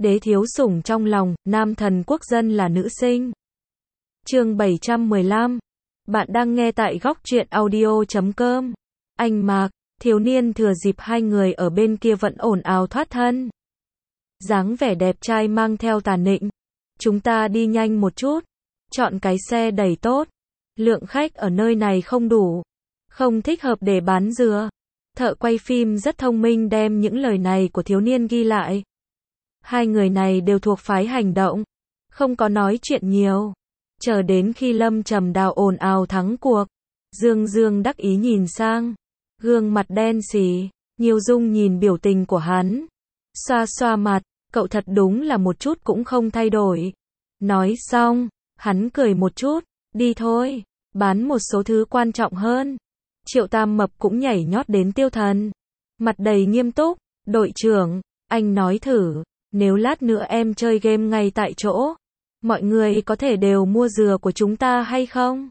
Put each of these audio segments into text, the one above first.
Đế thiếu sủng trong lòng, nam thần quốc dân là nữ sinh. Chương 715. Bạn đang nghe tại góc truyện audio.com. Anh Mạc, thiếu niên thừa dịp hai người ở bên kia vẫn ồn ào thoát thân. Dáng vẻ đẹp trai mang theo tà nịnh. Chúng ta đi nhanh một chút. Chọn cái xe đẩy tốt. Lượng khách ở nơi này không đủ. Không thích hợp để bán dừa. Thợ quay phim rất thông minh đem những lời này của thiếu niên ghi lại. Hai người này đều thuộc phái hành động. Không có nói chuyện nhiều. Chờ đến khi Lâm Trầm Đào ồn ào thắng cuộc. Dương Dương đắc ý nhìn sang. Gương mặt đen xì. Nhiều Dung nhìn biểu tình của hắn. Xoa xoa mặt. Cậu thật đúng là một chút cũng không thay đổi. Nói xong. Hắn cười một chút. Đi thôi. Bán một số thứ quan trọng hơn. Triệu Tam Mập cũng nhảy nhót đến Tiêu Thần. Mặt đầy nghiêm túc. Đội trưởng. Anh nói thử. Nếu lát nữa em chơi game ngay tại chỗ. Mọi người có thể đều mua dừa của chúng ta hay không?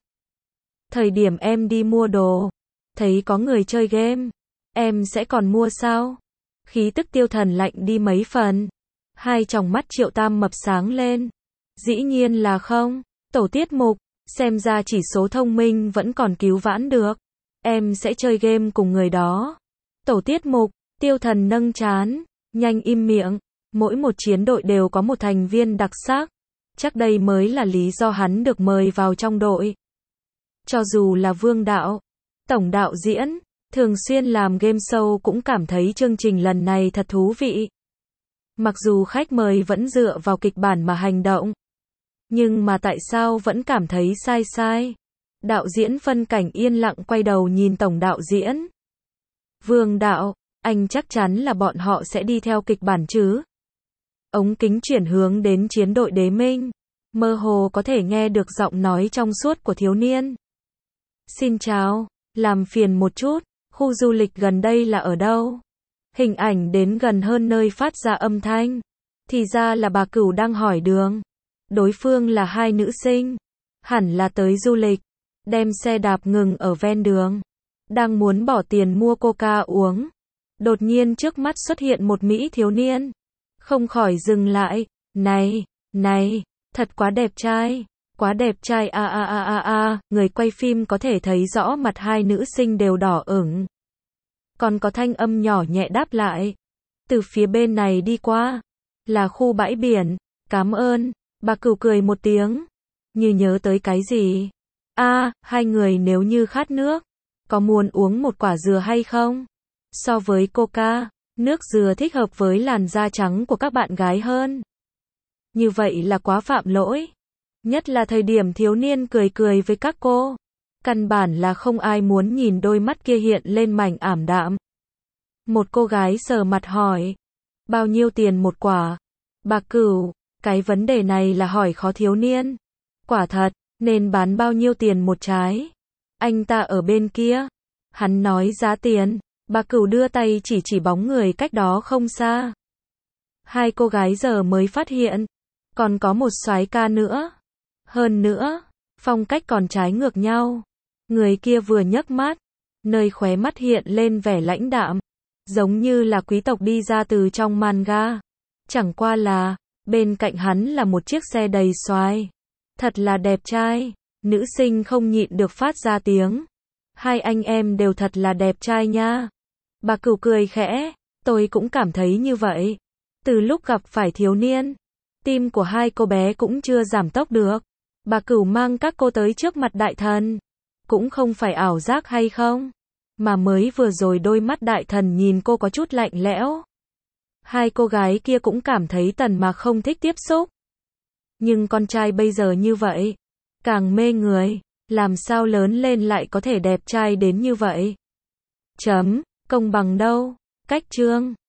Thời điểm em đi mua đồ. Thấy có người chơi game. Em sẽ còn mua sao? Khí tức Tiêu Thần lạnh đi mấy phần. Hai tròng mắt Triệu Tam Mập sáng lên. Dĩ nhiên là không. Tổ tiết mục. Xem ra chỉ số thông minh vẫn còn cứu vãn được. Em sẽ chơi game cùng người đó. Tổ tiết mục. Tiêu Thần nâng trán. Nhanh im miệng. Mỗi một chiến đội đều có một thành viên đặc sắc. Chắc đây mới là lý do hắn được mời vào trong đội. Cho dù là Vương Đạo, tổng đạo diễn, thường xuyên làm game show cũng cảm thấy chương trình lần này thật thú vị. Mặc dù khách mời vẫn dựa vào kịch bản mà hành động. Nhưng mà tại sao vẫn cảm thấy sai sai? Đạo diễn phân cảnh yên lặng quay đầu nhìn tổng đạo diễn. Vương Đạo, anh chắc chắn là bọn họ sẽ đi theo kịch bản chứ? Ống kính chuyển hướng đến chiến đội Đế Minh. Mơ hồ có thể nghe được giọng nói trong suốt của thiếu niên. Xin chào, làm phiền một chút, khu du lịch gần đây là ở đâu? Hình ảnh đến gần hơn nơi phát ra âm thanh. Thì ra là bà Cửu đang hỏi đường. Đối phương là hai nữ sinh. Hẳn là tới du lịch. Đem xe đạp ngừng ở ven đường. Đang muốn bỏ tiền mua coca uống. Đột nhiên trước mắt xuất hiện một mỹ thiếu niên. Không khỏi dừng lại. Này, thật quá đẹp trai. Quá đẹp trai người quay phim có thể thấy rõ mặt hai nữ sinh đều đỏ ửng. Còn có thanh âm nhỏ nhẹ đáp lại. Từ phía bên này đi qua. Là khu bãi biển. Cảm ơn. Bà Cửu cười một tiếng. Như nhớ tới cái gì. Hai người nếu như khát nước. Có muốn uống một quả dừa hay không? So với coca, nước dừa thích hợp với làn da trắng của các bạn gái hơn. Như vậy là quá phạm lỗi. Nhất là thời điểm thiếu niên cười cười với các cô. Căn bản là không ai muốn nhìn đôi mắt kia hiện lên mảnh ảm đạm. Một cô gái sờ mặt hỏi. Bao nhiêu tiền một quả? Bà Cửu, cái vấn đề này là hỏi khó thiếu niên. Quả thật, nên bán bao nhiêu tiền một trái? Anh ta ở bên kia. Hắn nói giá tiền. Bà Cửu đưa tay chỉ bóng người cách đó không xa. Hai cô gái giờ mới phát hiện. Còn có một soái ca nữa. Hơn nữa, phong cách còn trái ngược nhau. Người kia vừa nhấc mắt. Nơi khóe mắt hiện lên vẻ lãnh đạm. Giống như là quý tộc đi ra từ trong manga. Chẳng qua là, bên cạnh hắn là một chiếc xe đầy soái. Thật là đẹp trai. Nữ sinh không nhịn được phát ra tiếng. Hai anh em đều thật là đẹp trai nha. Bà Cửu cười khẽ. Tôi cũng cảm thấy như vậy. Từ lúc gặp phải thiếu niên, tim của hai cô bé cũng chưa giảm tốc được. Bà Cửu mang các cô tới trước mặt đại thần. Cũng không phải ảo giác hay không? Mà mới vừa rồi đôi mắt đại thần nhìn cô có chút lạnh lẽo. Hai cô gái kia cũng cảm thấy Tần Mạc không thích tiếp xúc. Nhưng con trai bây giờ như vậy. Càng mê người. Làm sao lớn lên lại có thể đẹp trai đến như vậy? Công bằng đâu? Cách chương.